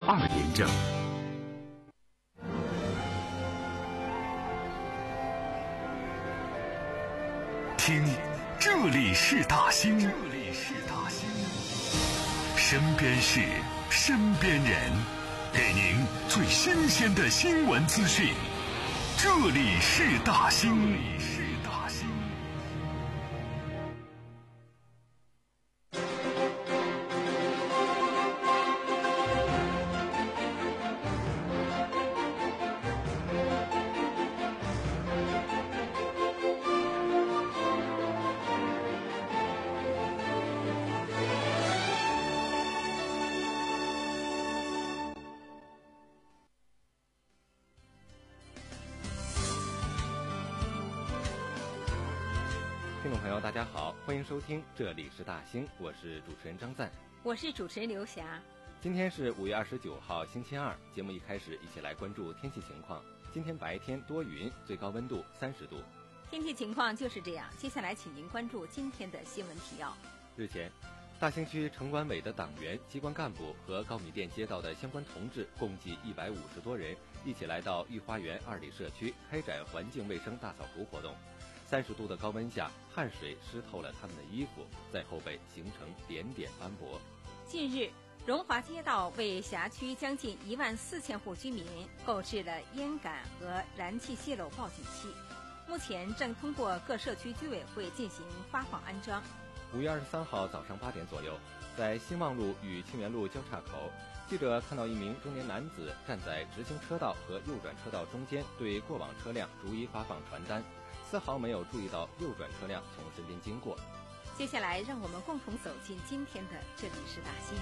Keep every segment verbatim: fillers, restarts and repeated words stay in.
二年证。听，这里是大兴，这里是大兴，身边事，身边人，给您最新鲜的新闻资讯。这里是大兴，这里是大兴。 听众朋友大家好，欢迎收听这里是大兴，我是主持人张赞， 我是主持人刘霞。 今天是五月二十九号星期二，节目一开始一起来关注天气情况。今天白天多云，最高温度三十度。 天气情况就是这样，接下来请您关注今天的新闻提要。 日前，大兴区城管委的党员、机关干部和高米店街道的相关同志共计一百五十多人，一起来到御花园二里社区开展环境卫生大扫除活动。三十度的高温下，汗水湿透了他们的衣服，在后背形成点点斑驳。 近日，荣华街道为辖区将近一万四千户居民购置了烟感和燃气泄漏报警器，目前正通过各社区居委会进行发放安装。 五月二十三号早上八点左右，在兴旺路与清源路交叉口，记者看到一名中年男子站在直行车道和右转车道中间，对过往车辆逐一发放传单，丝毫没有注意到右转车辆从身边经过。 接下来让我们共同走进今天的这里是大兴。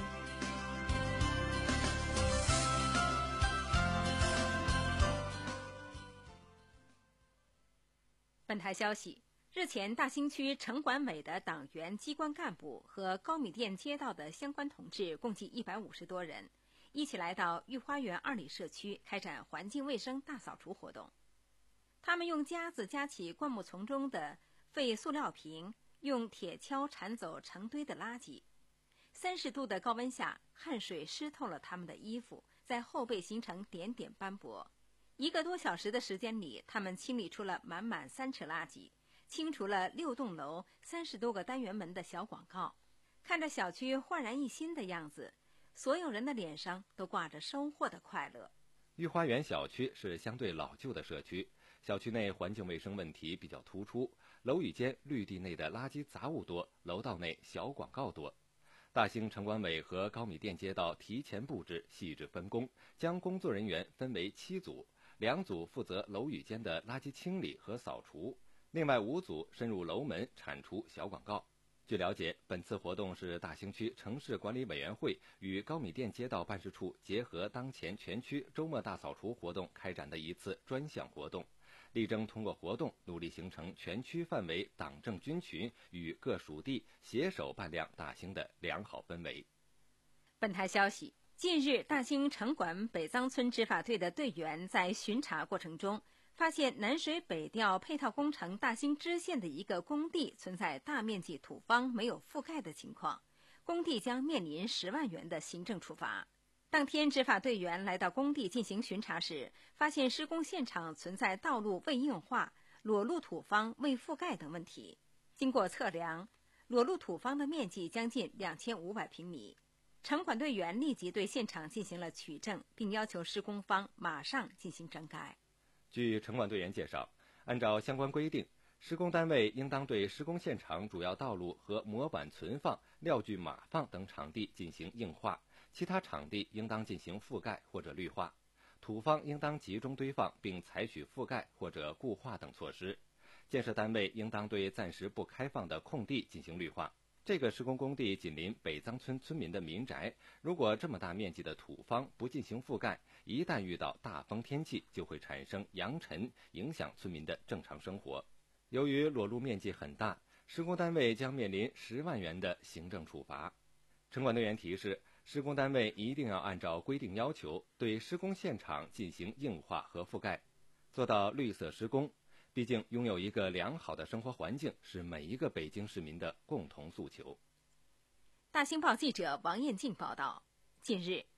本台消息，日前大兴区城管委的党员、机关干部和高米店街道的相关同志共计一百五十多人，一起来到御花园二里社区开展环境卫生大扫除活动。他们用夹子夹起灌木丛中的废塑料瓶，用铁锹铲走成堆的垃圾。三十度的高温下，汗水湿透了他们的衣服，在后背形成点点斑驳。一个多小时的时间里，他们清理出了满满三车垃圾，清除了六栋楼三十多个单元门的小广告。看着小区焕然一新的样子，所有人的脸上都挂着收获的快乐。 御花园小区是相对老旧的社区，小区内环境卫生问题比较突出，楼宇间绿地内的垃圾杂物多，楼道内小广告多。大兴城管委和高米店街道提前布置，细致分工，将工作人员分为七组，两组负责楼宇间的垃圾清理和扫除，另外五组深入楼门铲除小广告。据了解，本次活动是大兴区城市管理委员会与高米店街道办事处结合当前全区周末大扫除活动开展的一次专项活动，力争通过活动努力形成全区范围党政军群与各属地携手办亮大兴的良好氛围。 本台消息，近日大兴城管北藏村执法队的队员在巡查过程中，发现南水北调配套工程大兴支线的一个工地存在大面积土方没有覆盖的情况，工地将面临十万元的行政处罚。当天执法队员来到工地进行巡查时，发现施工现场存在道路未硬化、裸露土方未覆盖等问题。经过测量，裸露土方的面积将近两千五百平米。城管队员立即对现场进行了取证，并要求施工方马上进行整改。 据城管队员介绍，按照相关规定，施工单位应当对施工现场主要道路和模板存放、料具码放等场地进行硬化，其他场地应当进行覆盖或者绿化，土方应当集中堆放并采取覆盖或者固化等措施。建设单位应当对暂时不开放的空地进行绿化。这个施工工地紧邻北藏村村民的民宅，如果这么大面积的土方不进行覆盖，一旦遇到大风天气，就会产生扬尘，影响村民的正常生活。由于裸露面积很大，施工单位将面临十万元的行政处罚。城管队员提示，施工单位一定要按照规定要求，对施工现场进行硬化和覆盖，做到绿色施工。毕竟拥有一个良好的生活环境是每一个北京市民的共同诉求。 大兴报记者王艳静报道，近日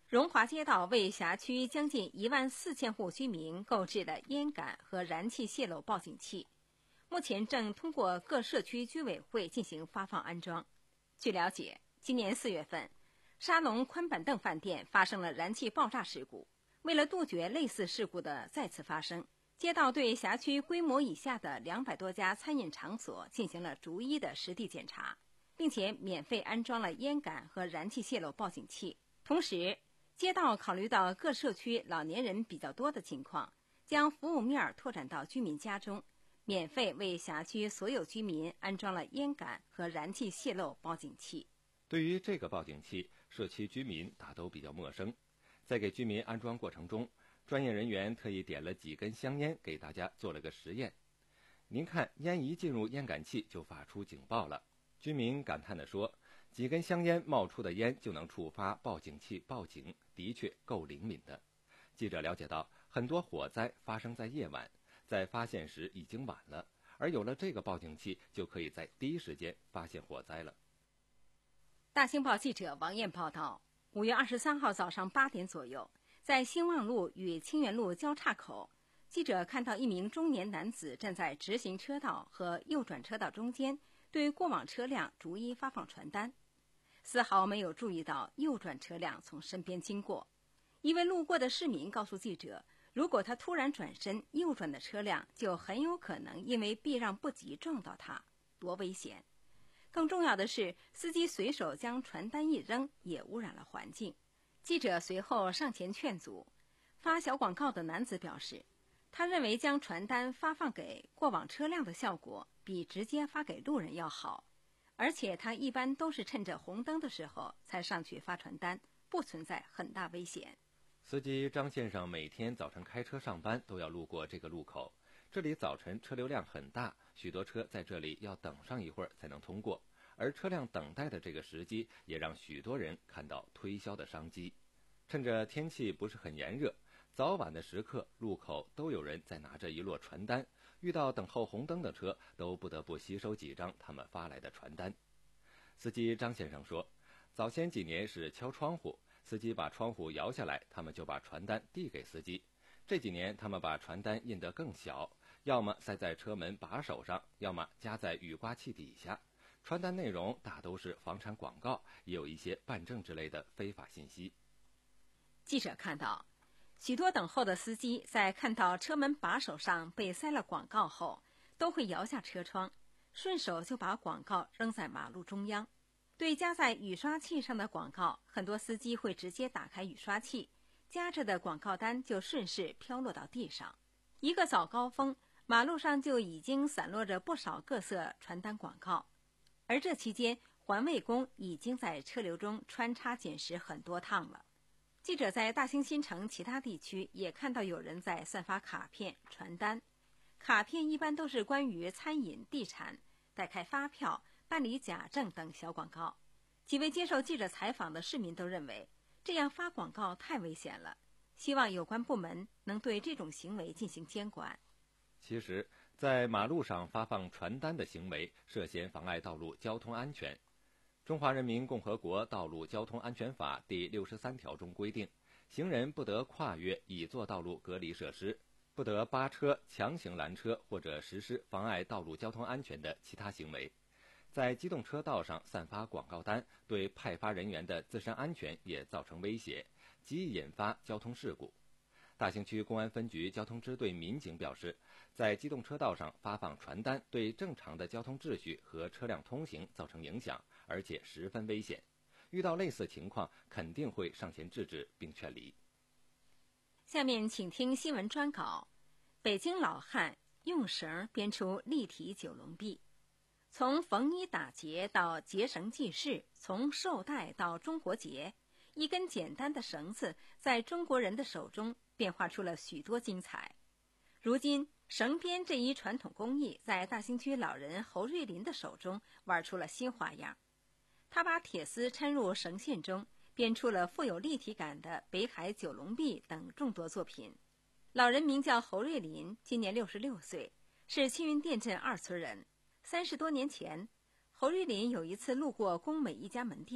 荣华街道为辖区将近一万四千户居民购置了烟感和燃气泄漏报警器，目前正通过各社区居委会进行发放安装。据了解，今年四月份，沙龙宽板凳饭店发生了燃气爆炸事故。为了杜绝类似事故的再次发生，街道对辖区规模以下的两百多家餐饮场所进行了逐一的实地检查，并且免费安装了烟感和燃气泄漏报警器。同时，街道考虑到各社区老年人比较多的情况，将服务面拓展到居民家中，免费为辖区所有居民安装了烟感和燃气泄漏报警器。 对于这个报警器，社区居民大都比较陌生。在给居民安装过程中，专业人员特意点了几根香烟给大家做了个实验。您看，烟一进入烟感器就发出警报了。居民感叹地说，几根香烟冒出的烟就能触发报警器报警，的确够灵敏的。记者了解到，很多火灾发生在夜晚，在发现时已经晚了，而有了这个报警器，就可以在第一时间发现火灾了。 大新报记者王艳报道，五月二十三号早上八点左右，在兴旺路与清源路交叉口，记者看到一名中年男子站在直行车道和右转车道中间，对过往车辆逐一发放传单，丝毫没有注意到右转车辆从身边经过。一位路过的市民告诉记者，如果他突然转身，右转的车辆就很有可能因为避让不及撞到他，多危险。更重要的是，司机随手将传单一扔，也污染了环境。记者随后上前劝阻。发小广告的男子表示，他认为将传单发放给过往车辆的效果比直接发给路人要好，而且他一般都是趁着红灯的时候才上去发传单，不存在很大危险。 司机张先生每天早晨开车上班都要路过这个路口，这里早晨车流量很大，许多车在这里要等上一会儿才能通过，而车辆等待的这个时机也让许多人看到推销的商机。趁着天气不是很炎热，早晚的时刻，路口都有人在拿着一摞传单，遇到等候红灯的车都不得不吸收几张他们发来的传单。司机张先生说，早先几年是敲窗户，司机把窗户摇下来，他们就把传单递给司机。这几年他们把传单印得更小，要么塞在车门把手上，要么夹在雨刮器底下。传单内容大都是房产广告，也有一些办证之类的非法信息。 记者看到，许多等候的司机在看到车门把手上被塞了广告后，都会摇下车窗，顺手就把广告扔在马路中央。对夹在雨刷器上的广告，很多司机会直接打开雨刷器，夹着的广告单就顺势飘落到地上。一个早高峰，马路上就已经散落着不少各色传单广告，而这期间环卫工已经在车流中穿插捡拾很多趟了。记者在大兴新城其他地区也看到有人在散发卡片、传单。卡片一般都是关于餐饮、地产、代开发票、办理假证等小广告。几位接受记者采访的市民都认为，这样发广告太危险了，希望有关部门能对这种行为进行监管。 其实，在马路上发放传单的行为涉嫌妨碍道路交通安全。中华人民共和国道路交通安全法第六十三条中规定，行人不得跨越已作道路隔离设施，不得扒车、强行拦车或者实施妨碍道路交通安全的其他行为。在机动车道上散发广告单，对派发人员的自身安全也造成威胁，极易引发交通事故。大兴区公安分局交通支队民警表示，在机动车道上发放传单对正常的交通秩序和车辆通行造成影响，而且十分危险。遇到类似情况，肯定会上前制止并劝离。 下面请听新闻专稿：北京老汉用绳编出立体九龙壁。从缝衣打结到结绳记事，从绶带到中国结，一根简单的绳子在中国人的手中变化出了许多精彩。如今，绳编这一传统工艺在大兴区老人侯瑞林的手中玩出了新花样。他把铁丝掺入绳线中，编出了富有立体感的北海九龙壁等众多作品。老人名叫侯瑞林，今年六十六岁，是青云店镇二村人。三十多年前，侯瑞林有一次路过工美一家门店，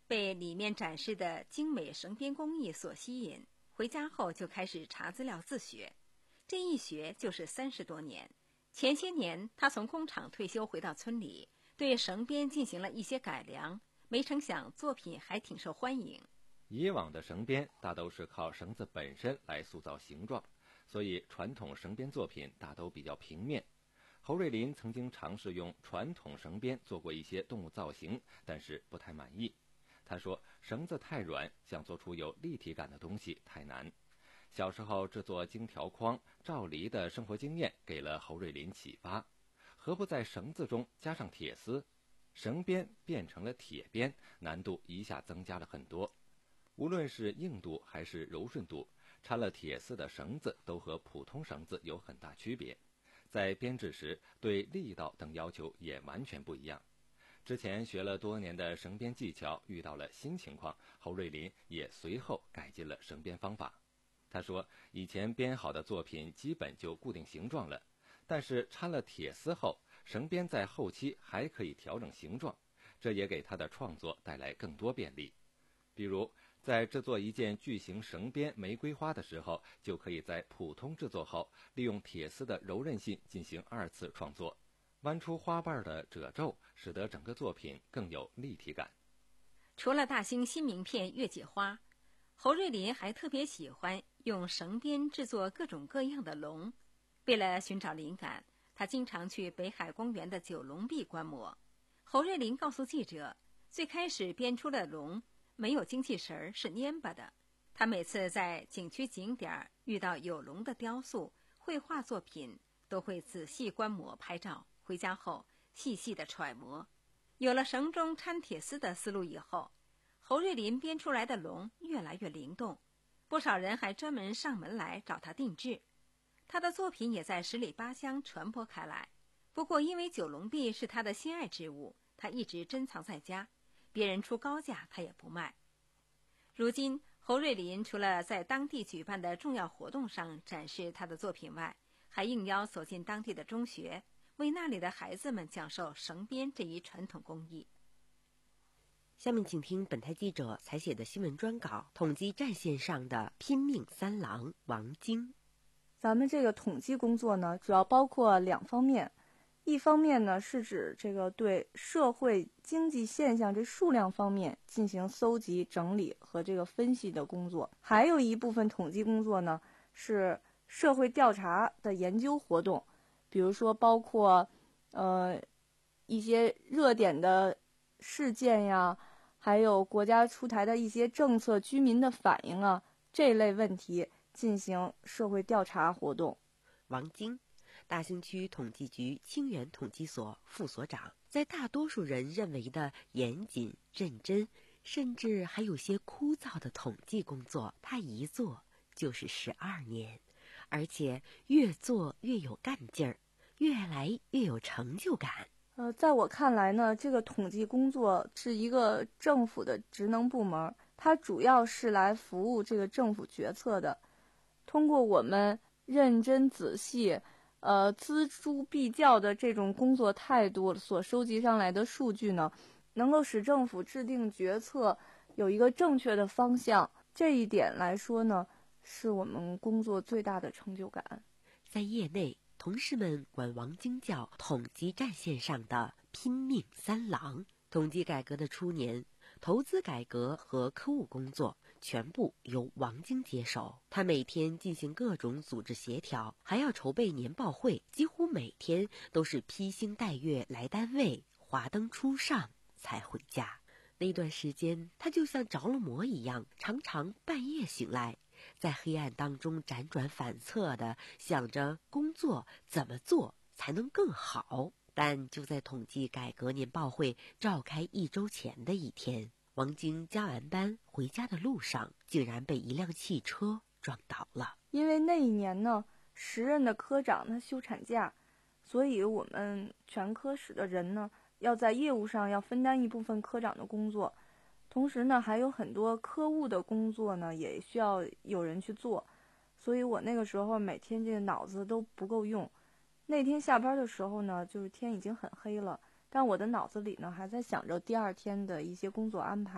被里面展示的精美绳编工艺所吸引，回家后就开始查资料自学。这一学就是三十多年。前些年他从工厂退休回到村里，对绳编进行了一些改良，没成想作品还挺受欢迎。 以往的绳编大都是靠绳子本身来塑造形状，所以传统绳编作品大都比较平面。侯瑞林曾经尝试用传统绳编做过一些动物造型，但是不太满意。他说绳子太软，想做出有立体感的东西太难。小时候制作荆条框、照梨的生活经验给了侯瑞林启发，何不在绳子中加上铁丝？绳编变成了铁编，难度一下增加了很多。无论是硬度还是柔顺度，掺了铁丝的绳子都和普通绳子有很大区别。在编制时，对力道等要求也完全不一样。之前学了多年的绳编技巧遇到了新情况，侯瑞林也随后改进了绳编方法。他说以前编好的作品基本就固定形状了，但是掺了铁丝后，绳编在后期还可以调整形状，这也给他的创作带来更多便利。比如在制作一件巨型绳编玫瑰花的时候，就可以在普通制作后利用铁丝的柔韧性进行二次创作，弯出花瓣的褶皱，使得整个作品更有立体感。 除了大兴新名片月季花，侯瑞林还特别喜欢用绳编制作各种各样的龙。为了寻找灵感，他经常去北海公园的九龙壁观摩。侯瑞林告诉记者，最开始编出的龙没有精气神，是蔫巴的。他每次在景区景点遇到有龙的雕塑、绘画作品，都会仔细观摩拍照，回家后细细的揣摩。有了绳中掺铁丝的思路以后，侯瑞林编出来的龙越来越灵动，不少人还专门上门来找他定制。他的作品也在十里八乡传播开来。不过因为九龙壁是他的心爱之物，他一直珍藏在家，别人出高价他也不卖。如今侯瑞林除了在当地举办的重要活动上展示他的作品外，还应邀走进当地的中学，为那里的孩子们讲授绳编这一传统工艺。 下面请听本台记者采写的新闻专稿，统计战线上的拼命三郎王晶。 咱们这个统计工作呢，主要包括两方面。一方面呢，是指这个对社会经济现象这数量方面进行搜集、整理和这个分析的工作；还有一部分统计工作呢，是社会调查的研究活动，比如说包括呃一些热点的事件呀，还有国家出台的一些政策、居民的反应啊，这类问题进行社会调查活动。 王晶，大兴区统计局清源统计所副所长，在大多数人认为的严谨、认真，甚至还有些枯燥的统计工作，他一做就是十二年，而且越做越有干劲儿，越来越有成就感。 呃，在我看来呢，这个统计工作是一个政府的职能部门，它主要是来服务这个政府决策的。通过我们认真仔细呃，锱铢必较的这种工作态度所收集上来的数据呢，能够使政府制定决策有一个正确的方向。这一点来说呢，是我们工作最大的成就感。 在业内，同事们管王晶叫统计战线上的拼命三郎。统计改革的初年，投资改革和科务工作全部由王晶接手。他每天进行各种组织协调，还要筹备年报会，几乎每天都是披星戴月来单位，华灯初上才回家。那段时间，他就像着了魔一样，常常半夜醒来，在黑暗当中辗转反侧地想着工作怎么做才能更好。但就在统计改革年报会召开一周前的一天，王晶加完班回家的路上，竟然被一辆汽车撞倒了。 因为那一年呢，时任的科长他休产假，所以我们全科室的人呢，要在业务上要分担一部分科长的工作，同时呢，还有很多科务的工作呢，也需要有人去做，所以我那个时候每天这个脑子都不够用。那天下班的时候呢，就是天已经很黑了，但我的脑子里呢还在想着第二天的一些工作安排，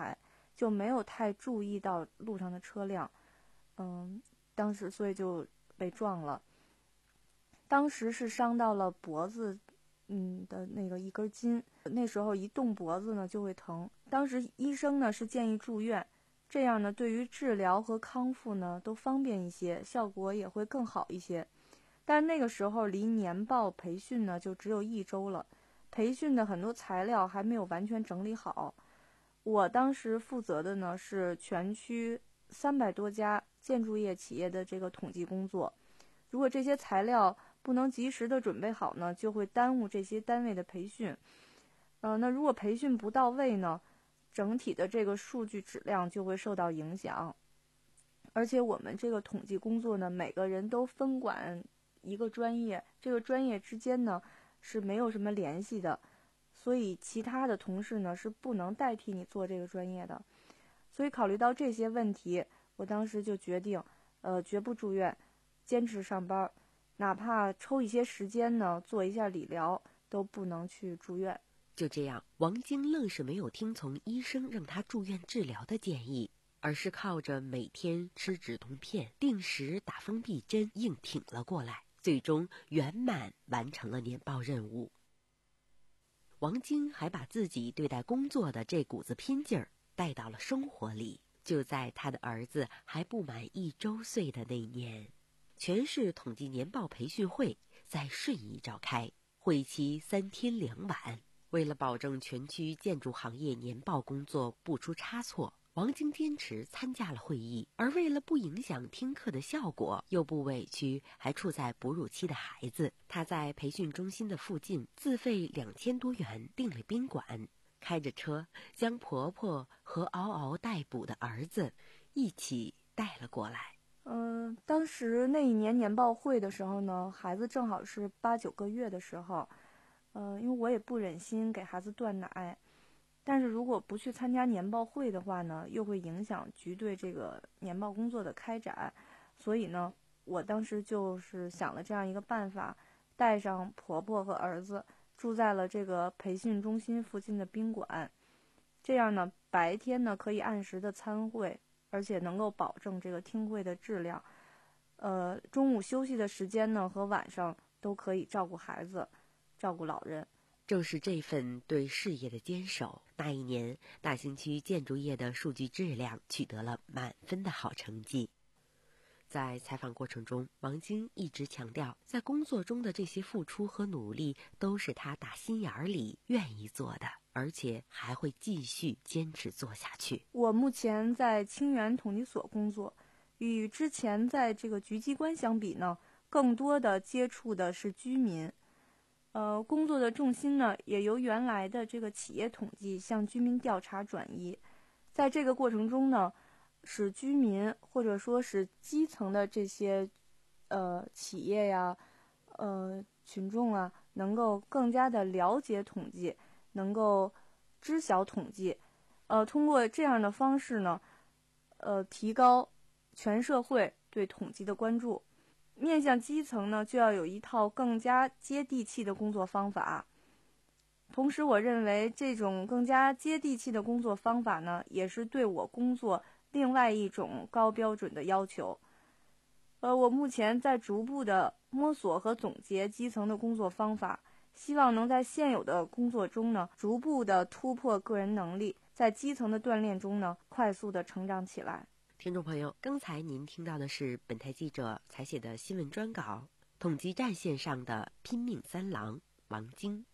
就没有太注意到路上的车辆，嗯，当时所以就被撞了。当时是伤到了脖子，嗯的那个一根筋，那时候一动脖子呢就会疼。当时医生呢是建议住院，这样呢对于治疗和康复呢都方便一些，效果也会更好一些。但那个时候离年报培训呢就只有一周了，培训的很多材料还没有完全整理好。我当时负责的呢是全区三百多家建筑业企业的这个统计工作，如果这些材料不能及时的准备好呢，就会耽误这些单位的培训。呃，那如果培训不到位呢，整体的这个数据质量就会受到影响。而且我们这个统计工作呢，每个人都分管一个专业，这个专业之间呢是没有什么联系的，所以其他的同事呢是不能代替你做这个专业的。所以考虑到这些问题，我当时就决定，呃，绝不住院，坚持上班，哪怕抽一些时间呢，做一下理疗，都不能去住院。 就这样，王晶愣是没有听从医生让他住院治疗的建议，而是靠着每天吃止痛片、定时打封闭针硬挺了过来，最终圆满完成了年报任务。王晶还把自己对待工作的这股子拼劲儿带到了生活里。就在他的儿子还不满一周岁的那年，全市统计年报培训会在顺义召开，会期三天两晚。为了保证全区建筑行业年报工作不出差错，王晶坚持参加了会议，而为了不影响听课的效果，又不委屈还处在哺乳期的孩子，他在培训中心的附近自费两千多元订了宾馆，开着车将婆婆和嗷嗷待哺的儿子一起带了过来。 嗯、呃，当时那一年年报会的时候呢，孩子正好是八九个月的时候，呃，因为我也不忍心给孩子断奶，但是如果不去参加年报会的话呢，又会影响局对这个年报工作的开展，所以呢，我当时就是想了这样一个办法，带上婆婆和儿子住在了这个培训中心附近的宾馆，这样呢，白天呢可以按时的参会，而且能够保证这个听会的质量。呃，中午休息的时间呢和晚上都可以照顾孩子，照顾老人。 正是这份对事业的坚守，那一年大兴区建筑业的数据质量取得了满分的好成绩。在采访过程中，王晶一直强调，在工作中的这些付出和努力都是他打心眼里愿意做的，而且还会继续坚持做下去。 我目前在清源统计所工作，与之前在这个局机关相比呢，更多的接触的是居民。呃，工作的重心呢，也由原来的这个企业统计向居民调查转移。在这个过程中呢，使居民或者说是基层的这些呃企业呀、呃群众啊，能够更加的了解统计，能够知晓统计。呃，通过这样的方式呢，呃，提高全社会对统计的关注。面向基层呢，就要有一套更加接地气的工作方法。同时，我认为这种更加接地气的工作方法呢，也是对我工作另外一种高标准的要求。呃，我目前在逐步的摸索和总结基层的工作方法，希望能在现有的工作中呢，逐步的突破个人能力，在基层的锻炼中呢，快速的成长起来。 听众朋友，刚才您听到的是本台记者采写的新闻专稿，统计战线上的拼命三郎王晶。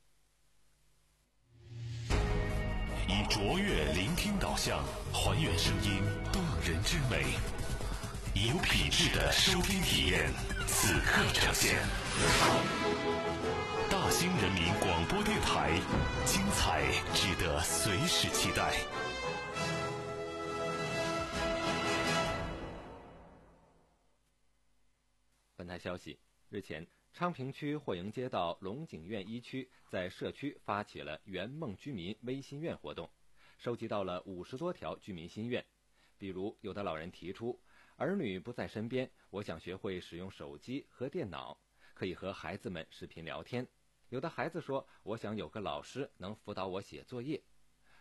以卓越聆听导向，还原声音动人之美，以有品质的收听体验，此刻呈现。大兴人民广播电台，精彩值得随时期待。 本台消息，日前，昌平区霍营街道龙井苑一区在社区发起了圆梦居民微心愿活动，收集到了五十多条居民心愿。比如，有的老人提出，儿女不在身边，我想学会使用手机和电脑，可以和孩子们视频聊天。有的孩子说，我想有个老师能辅导我写作业。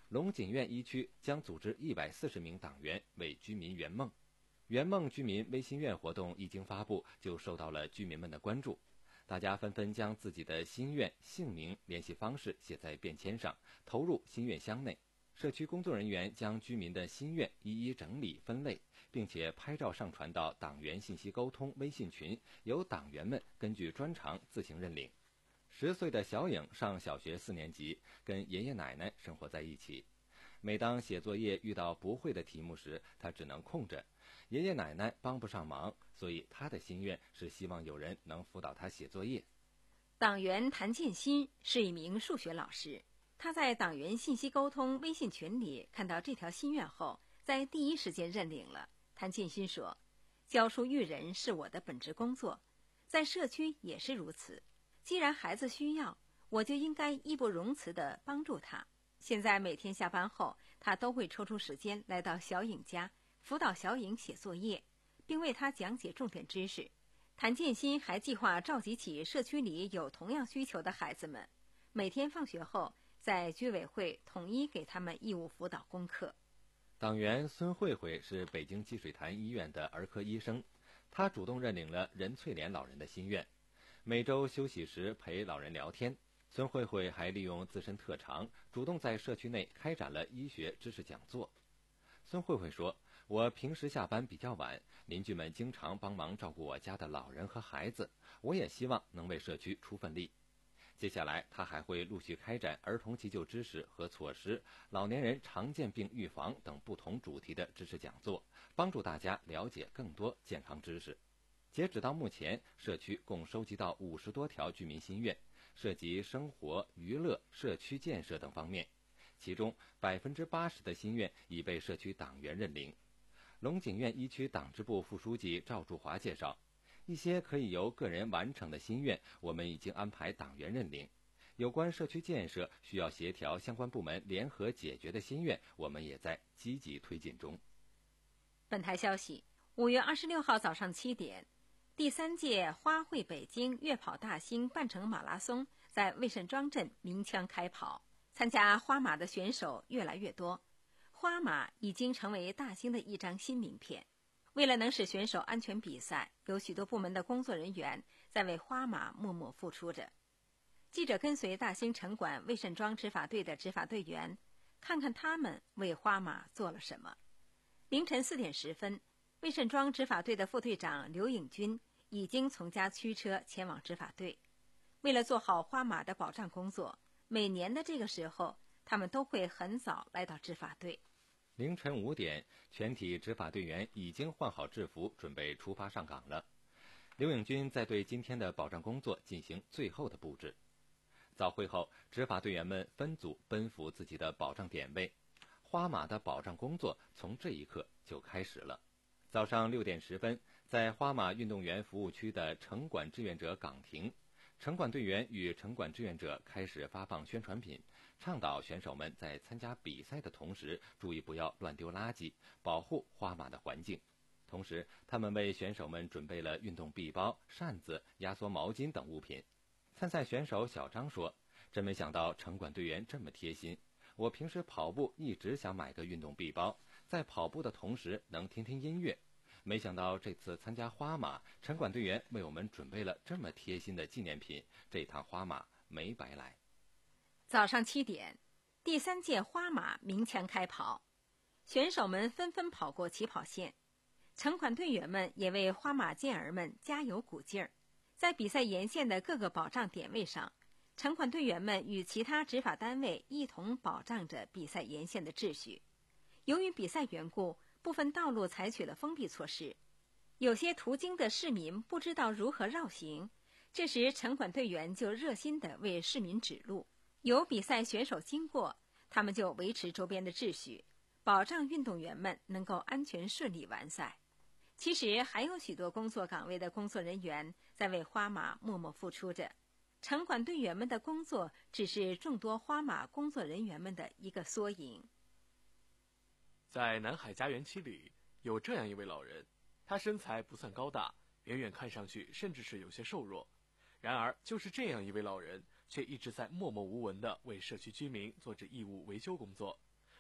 龙井苑一区将组织一百四十名党员为居民圆梦。圆梦居民微心愿活动一经发布，就受到了居民们的关注。大家纷纷将自己的心愿、姓名、联系方式写在便签上，投入心愿箱内。社区工作人员将居民的心愿一一整理分类，并且拍照上传到党员信息沟通微信群，由党员们根据专长自行认领。十岁的小颖上小学四年级，跟爷爷奶奶生活在一起。每当写作业遇到不会的题目时，她只能空着，爷爷奶奶帮不上忙，所以她的心愿是希望有人能辅导她写作业。 党员谭建新是一名数学老师，他在党员信息沟通微信群里看到这条心愿后，在第一时间认领了。谭建新说，教书育人是我的本职工作，在社区也是如此。既然孩子需要，我就应该义不容辞地帮助他。现在每天下班后，他都会抽出时间来到小颖家，辅导小颖写作业，并为他讲解重点知识。谭建新还计划召集起社区里有同样需求的孩子们，每天放学后在居委会统一给他们义务辅导功课。 党员孙慧慧是北京积水潭医院的儿科医生，她主动认领了任翠莲老人的心愿，每周休息时陪老人聊天。孙慧慧还利用自身特长，主动在社区内开展了医学知识讲座。孙慧慧说，我平时下班比较晚，邻居们经常帮忙照顾我家的老人和孩子，我也希望能为社区出份力。接下来，他还会陆续开展儿童急救知识和措施、老年人常见病预防等不同主题的知识讲座，帮助大家了解更多健康知识。截止到目前，社区共收集到五十多条居民心愿，涉及生活、娱乐、社区建设等方面，其中百分之八十的心愿已被社区党员认领。龙井苑一区党支部副书记赵柱华介绍，一些可以由个人完成的心愿，我们已经安排党员认领。有关社区建设需要协调相关部门联合解决的心愿，我们也在积极推进中。 本台消息，五月二十六号早上七点，第三届花卉北京月跑大兴半程马拉松在魏慎庄镇鸣枪开跑，参加花马的选手越来越多，花马已经成为大兴的一张新名片。为了能使选手安全比赛，有许多部门的工作人员在为花马默默付出着。记者跟随大兴城管魏慎庄执法队的执法队员，看看他们为花马做了什么。凌晨四点十分，魏慎庄执法队的副队长刘颖军已经从家驱车前往执法队。为了做好花马的保障工作，每年的这个时候，他们都会很早来到执法队。 凌晨五点，全体执法队员已经换好制服，准备出发上岗了。刘颖军在对今天的保障工作进行最后的布置。早会后，执法队员们分组奔赴自己的保障点位，花马的保障工作从这一刻就开始了。早上六点十分，在花马运动员服务区的城管志愿者岗亭，城管队员与城管志愿者开始发放宣传品，倡导选手们在参加比赛的同时注意不要乱丢垃圾，保护花马的环境。同时，他们为选手们准备了运动臂包、扇子、压缩毛巾等物品。参赛选手小张说，真没想到城管队员这么贴心，我平时跑步一直想买个运动臂包，在跑步的同时能听听音乐，没想到这次参加花马，城管队员为我们准备了这么贴心的纪念品，这趟花马没白来。 早上七点，第三届花马鸣枪开跑，选手们纷纷跑过起跑线，城管队员们也为花马健儿们加油鼓劲儿。在比赛沿线的各个保障点位上，城管队员们与其他执法单位一同保障着比赛沿线的秩序。由于比赛缘故，部分道路采取了封闭措施，有些途经的市民不知道如何绕行，这时城管队员就热心地为市民指路。有比赛选手经过，他们就维持周边的秩序，保障运动员们能够安全顺利完赛。其实还有许多工作岗位的工作人员在为花马默默付出着，城管队员们的工作只是众多花马工作人员们的一个缩影。 在南海家园七里，有这样一位老人，他身材不算高大，远远看上去甚至是有些瘦弱。然而，就是这样一位老人，却一直在默默无闻地为社区居民做着义务维修工作。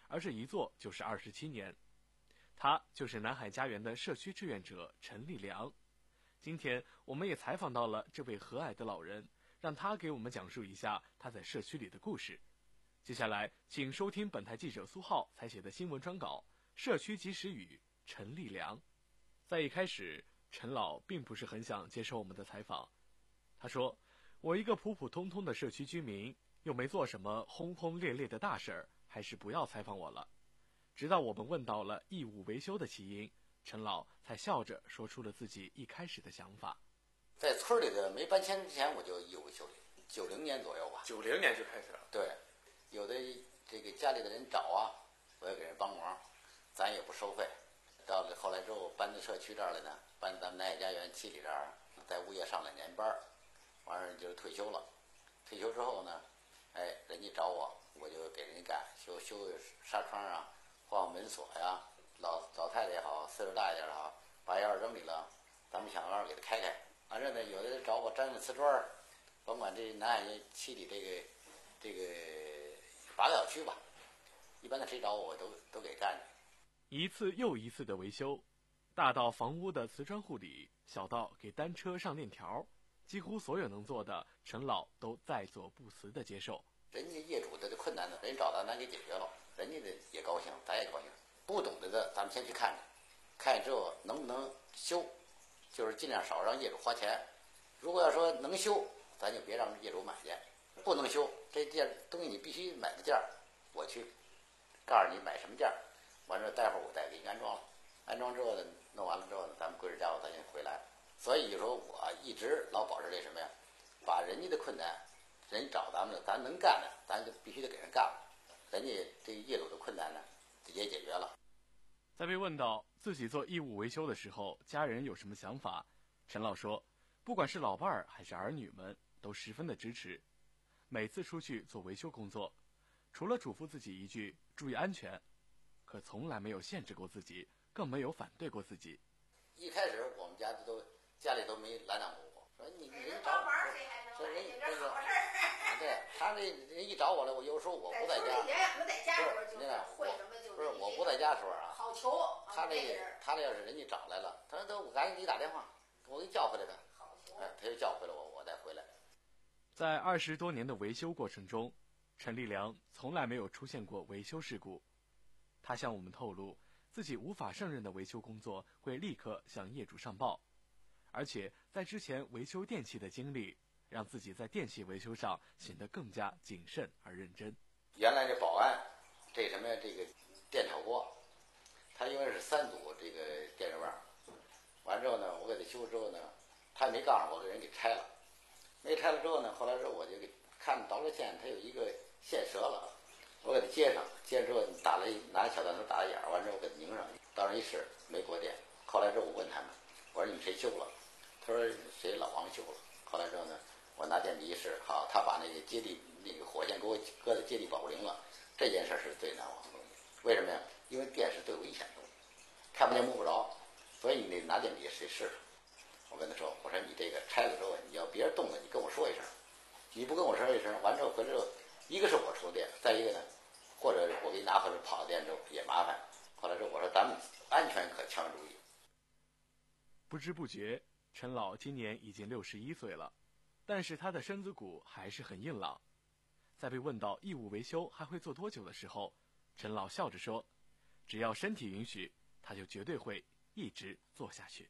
而这一做就是二十七年。他就是南海家园的社区志愿者陈立良。今天我们也采访到了这位和蔼的老人，让他给我们讲述一下他在社区里的故事。接下来请收听本台记者苏浩采写的新闻专稿《社区及时雨》陈立良。在一开始，陈老并不是很想接受我们的采访。他说，我一个普普通通的社区居民，又没做什么轰轰烈烈的大事儿，还是不要采访我了。直到我们问到了义务维修的起因，陈老才笑着说出了自己一开始的想法。 在村里的没搬迁之前，我就义务维修了，九零年左右吧。 九零年就开始了。 对，有的这个家里的人找啊，我要给人帮忙，咱也不收费。到了后来之后搬到社区这儿来呢，搬咱们南海家园七里这儿，在物业上两年班，完事就退休了。退休之后呢，哎，人家找我，我就给人家干，修修纱窗啊，换换门锁呀。老老太太也好，岁数大一点的好，把钥匙扔里了，咱们想办法给他开开。完事呢，有的人找我粘个瓷砖，甭管这南海七里这个这个八个小区吧，一般的谁找我，我都都给干。 一次又一次的维修，大到房屋的瓷砖护理，小到给单车上链条，几乎所有能做的，陈老都在所不辞的接受。 人家业主的困难呢，人找咱咱给解决了，人家的也高兴，咱也高兴。不懂得的，咱们先去看看，看见之后能不能修，就是尽量少让业主花钱。如果要说能修，咱就别让业主买去；不能修，这件东西你必须买的件儿，我去告诉你买什么件儿，完了待会儿我再给你安装了。安装之后呢，弄完了之后呢，咱们归置家伙咱就回来。所以就说我一直老保持这什么呀，把人家的困难，人家找咱们了，咱能干的，咱就必须得给人干了。人家这业主的困难呢，也解决了。 在被问到自己做义务维修的时候，家人有什么想法，陈老说，不管是老伴儿还是儿女们，都十分的支持。每次出去做维修工作，除了嘱咐自己一句注意安全，可从来没有限制过自己，更没有反对过自己。 一开始我们家都家里都没拦挡过我，说你人找我，说人这个，对他这人一找我了，我有时候我不在家，不是，不是我不在家的时候啊， 好求。 他这他这要是人家找来了，他说我赶紧给你打电话，我给你叫回来的，哎，他就叫回来我，我再回来。 在二十多年的维修过程中，陈立良从来没有出现过维修事故。他向我们透露，自己无法胜任的维修工作会立刻向业主上报，而且在之前维修电器的经历，让自己在电器维修上显得更加谨慎而认真。 原来这保安，这什么呀？这个电炒锅，他因为是三组这个电热棒，完之后呢，我给他修之后呢，他没告诉我，给人给拆了。没拆了之后呢，后来之后我就给看导热线，它有一个线折了，我给它接上，接上之后打了一拿小弹头打了眼儿，完之后我给它拧上，到那一试没过电。后来之后我问他们，我说你们谁修了？他说谁老王修了。后来之后呢，我拿电机一试，好，他把那个接地那个火线给我搁在接地保护铃了。这件事是最难忘的东西，为什么呀？因为电是最危险的东西，看不见摸不着，所以你得拿电笔试试。我跟他说，我说你这个拆了之后，你要别人动了，你跟我说一声，你不跟我说一声，完之后回来之后，一个是我出电，再一个呢，或者我给你拿回来跑了电之后也麻烦。后来之后我说咱们安全可强注意。 不知不觉，陈老今年已经六十一岁了，但是他的身子骨还是很硬朗。在被问到义务维修还会做多久的时候，陈老笑着说，只要身体允许，他就绝对会一直做下去。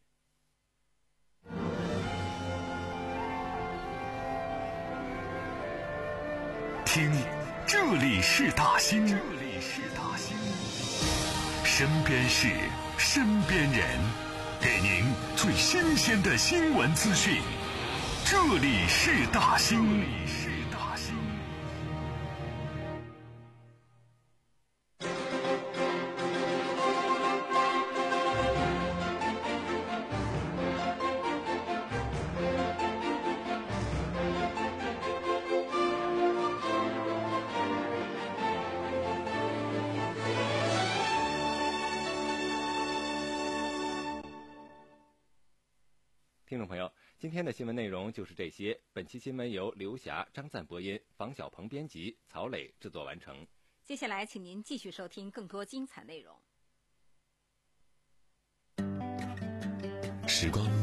听，这里是大兴，这里是大兴，身边事，身边人，给您最新鲜的新闻资讯。这里是大兴，这里是大兴。 听众朋友，今天的新闻内容就是这些。本期新闻由刘霞、张赞播音，房小鹏编辑，曹磊制作完成。 接下来，请您继续收听更多精彩内容。 时光